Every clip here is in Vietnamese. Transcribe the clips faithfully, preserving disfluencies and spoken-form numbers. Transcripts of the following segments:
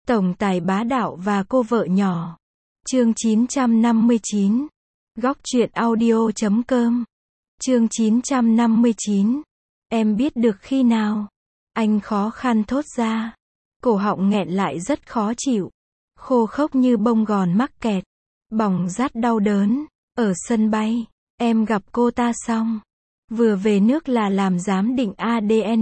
Tổng tài bá đạo và cô vợ nhỏ. Chương chín trăm năm mươi chín. Góc truyện audio chấm com. Chương chín trăm năm mươi chín. Em biết được khi nào? Anh khó khăn thốt ra. Cổ họng nghẹn lại rất khó chịu. Khô khốc như bông gòn mắc kẹt. Bỏng rát đau đớn. Ở sân bay, em gặp cô ta xong. Vừa về nước là làm giám định a đê en.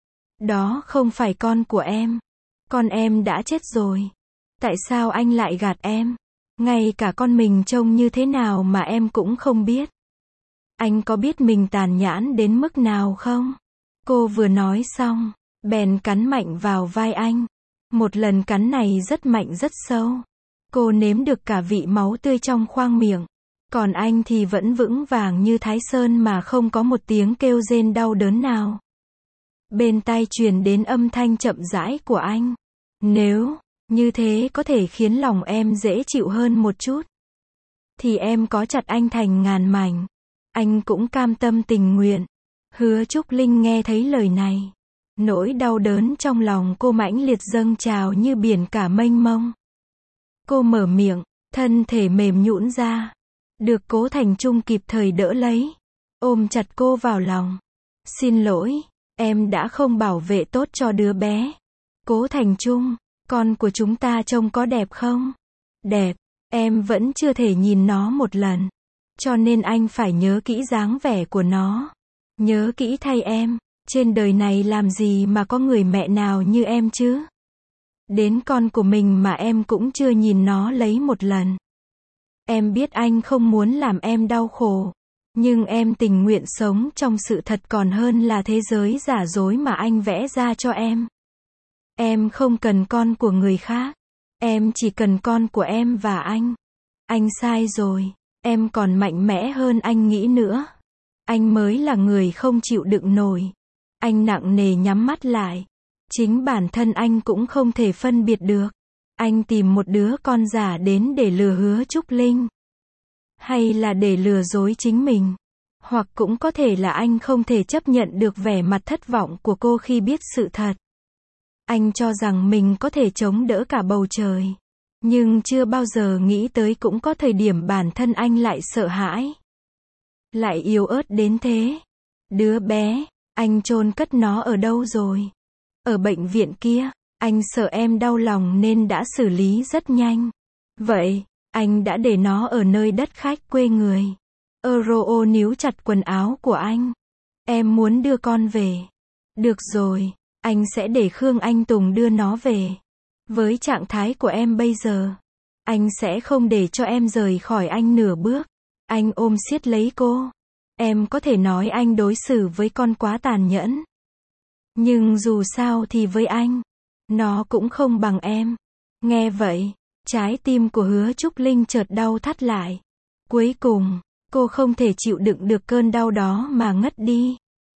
Đó không phải con của em. Con em đã chết rồi. Tại sao anh lại gạt em? Ngay cả con mình trông như thế nào mà em cũng không biết. Anh có biết mình tàn nhẫn đến mức nào không? Cô vừa nói xong, bèn cắn mạnh vào vai anh. Một lần cắn này rất mạnh rất sâu. Cô nếm được cả vị máu tươi trong khoang miệng. Còn anh thì vẫn vững vàng như Thái Sơn mà không có một tiếng kêu rên đau đớn nào. Bên tai truyền đến âm thanh chậm rãi của anh. Nếu như thế có thể khiến lòng em dễ chịu hơn một chút, thì em có chặt anh thành ngàn mảnh, anh cũng cam tâm tình nguyện. Hứa Trúc Linh nghe thấy lời này. Nỗi đau đớn trong lòng cô mãnh liệt dâng trào như biển cả mênh mông. Cô mở miệng, thân thể mềm nhũn ra. Được Cố Thành Trung kịp thời đỡ lấy. Ôm chặt cô vào lòng. Xin lỗi, em đã không bảo vệ tốt cho đứa bé. Cố Thành Trung, con của chúng ta trông có đẹp không? Đẹp, em vẫn chưa thể nhìn nó một lần. Cho nên anh phải nhớ kỹ dáng vẻ của nó. Nhớ kỹ thay em, trên đời này làm gì mà có người mẹ nào như em chứ? Đến con của mình mà em cũng chưa nhìn nó lấy một lần. Em biết anh không muốn làm em đau khổ. Nhưng em tình nguyện sống trong sự thật còn hơn là thế giới giả dối mà anh vẽ ra cho em. Em không cần con của người khác. Em chỉ cần con của em và anh. Anh sai rồi. Em còn mạnh mẽ hơn anh nghĩ nữa. Anh mới là người không chịu đựng nổi. Anh nặng nề nhắm mắt lại. Chính bản thân anh cũng không thể phân biệt được. Anh tìm một đứa con giả đến để lừa Hứa Trúc Linh. Hay là để lừa dối chính mình. Hoặc cũng có thể là anh không thể chấp nhận được vẻ mặt thất vọng của cô khi biết sự thật. Anh cho rằng mình có thể chống đỡ cả bầu trời. Nhưng chưa bao giờ nghĩ tới cũng có thời điểm bản thân anh lại sợ hãi. Lại yếu ớt đến thế. Đứa bé, anh chôn cất nó ở đâu rồi? Ở bệnh viện kia. Anh sợ em đau lòng nên đã xử lý rất nhanh. Vậy, anh đã để nó ở nơi đất khách quê người. Euro níu chặt quần áo của anh. Em muốn đưa con về. Được rồi, anh sẽ để Khương Anh Tùng đưa nó về. Với trạng thái của em bây giờ, anh sẽ không để cho em rời khỏi anh nửa bước. Anh ôm siết lấy cô. Em có thể nói anh đối xử với con quá tàn nhẫn. Nhưng dù sao thì với anh, nó cũng không bằng em. Nghe vậy, trái tim của Hứa Trúc Linh chợt đau thắt lại. Cuối cùng, cô không thể chịu đựng được cơn đau đó mà ngất đi.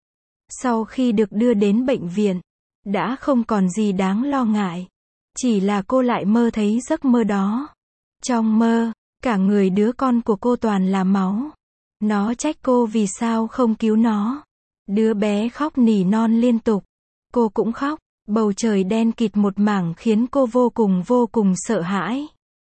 Sau khi được đưa đến bệnh viện, đã không còn gì đáng lo ngại. Chỉ là cô lại mơ thấy giấc mơ đó. Trong mơ, cả người đứa con của cô toàn là máu. Nó trách cô vì sao không cứu nó. Đứa bé khóc nỉ non liên tục. Cô cũng khóc. Bầu trời đen kịt một mảng khiến cô vô cùng vô cùng sợ hãi.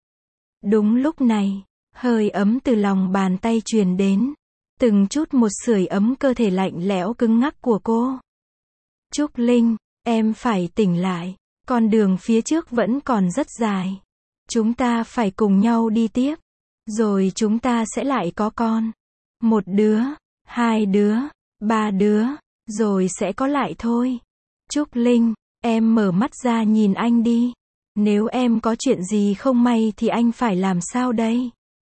Đúng lúc này, hơi ấm từ lòng bàn tay truyền đến. Từng chút một sưởi ấm cơ thể lạnh lẽo cứng ngắc của cô. Trúc Linh, em phải tỉnh lại. Con đường phía trước vẫn còn rất dài. Chúng ta phải cùng nhau đi tiếp. Rồi chúng ta sẽ lại có con. Một đứa, hai đứa, ba đứa, rồi sẽ có lại thôi. Trúc Linh, em mở mắt ra nhìn anh đi. Nếu em có chuyện gì không may thì anh phải làm sao đây?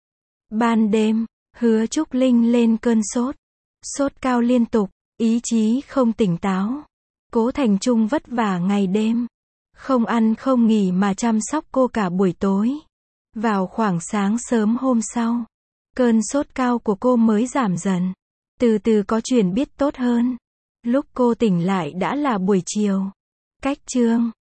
Ban đêm, Hứa Trúc Linh lên cơn sốt. Sốt cao liên tục, ý chí không tỉnh táo. Cố Thành Trung vất vả ngày đêm. Không ăn không nghỉ mà chăm sóc cô cả buổi tối. Vào khoảng sáng sớm hôm sau, cơn sốt cao của cô mới giảm dần. Từ từ có chuyển biết tốt hơn. Lúc cô tỉnh lại đã là buổi chiều. Cách chương